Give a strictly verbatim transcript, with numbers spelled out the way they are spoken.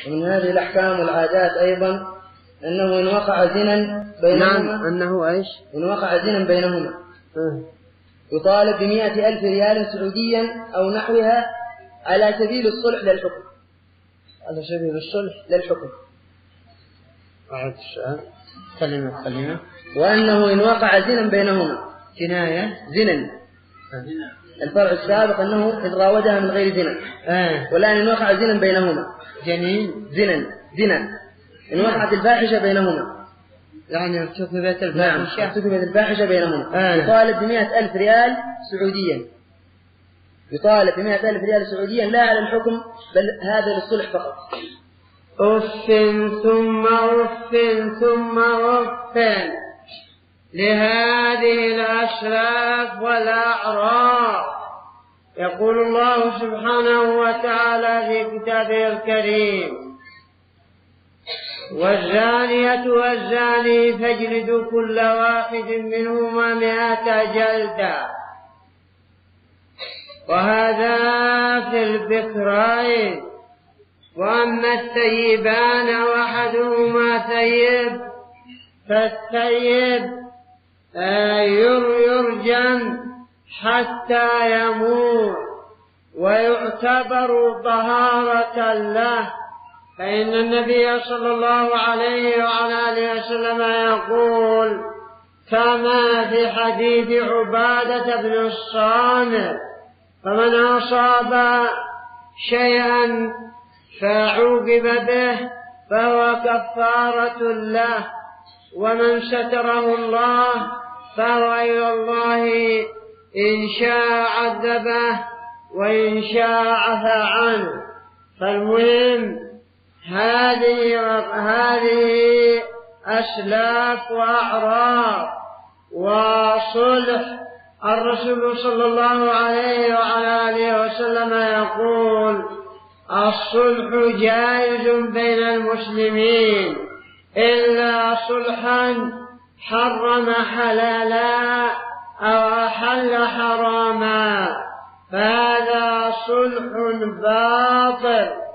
ومن هذه الأحكام والعادات أيضا أنه إن وقع زنا بينهما نعم أنه إيش؟ إن وقع زنا بينهما أه. يطالب بمئة ألف ريال سعوديا أو نحوها على سبيل الصلح للحكم. على سبيل الصلح للحكم. أعد السؤال. كلمة كلمة. وأنه إن وقع زنا بينهما جناية زنا. الفرع السابق أنه إن راودها من غير زنا. آه. والآن إن وقع زنا بينهما جنين زنا زنا إن وقعت الفاحشة بينهما يعني ارتكبت الفاحشة. نعم ارتكبت الفاحشة بينهما. آه. يطالب بمئة ألف ريال سعوديا. يطالب بمئة ألف ريال سعوديا لا على الحكم بل هذا للصلح فقط. أف ثم أف ثم أف لهذه الأشراف والأعراف. يقول الله سبحانه وتعالى في كتابه الكريم: والزانية والزاني فاجلدوا كل واحد منهما مئة جلدة. وهذا في البكرين. وأما الثيبان وأحدهما ثيب فالثيب يرجم حتى يموت ويعتبر طهارة له، فإن النبي صلى الله عليه وعلى آله وسلم يقول كما في حديث عبادة بن الصامت: فمن أصاب شيئا فعوقب به فهو كفارة له، ومن ستره الله فهو إلى الله إن شاء عذبه وإن شاء عفى عنه. فالمهم هذه هذه أسلاف وأعراف وصلح. الرسول صلى الله عليه وعلى آله وسلم يقول: الصلح جائز بين المسلمين إلا صلحا حرم حلالا أو أحل حراما، فهذا صلح باطل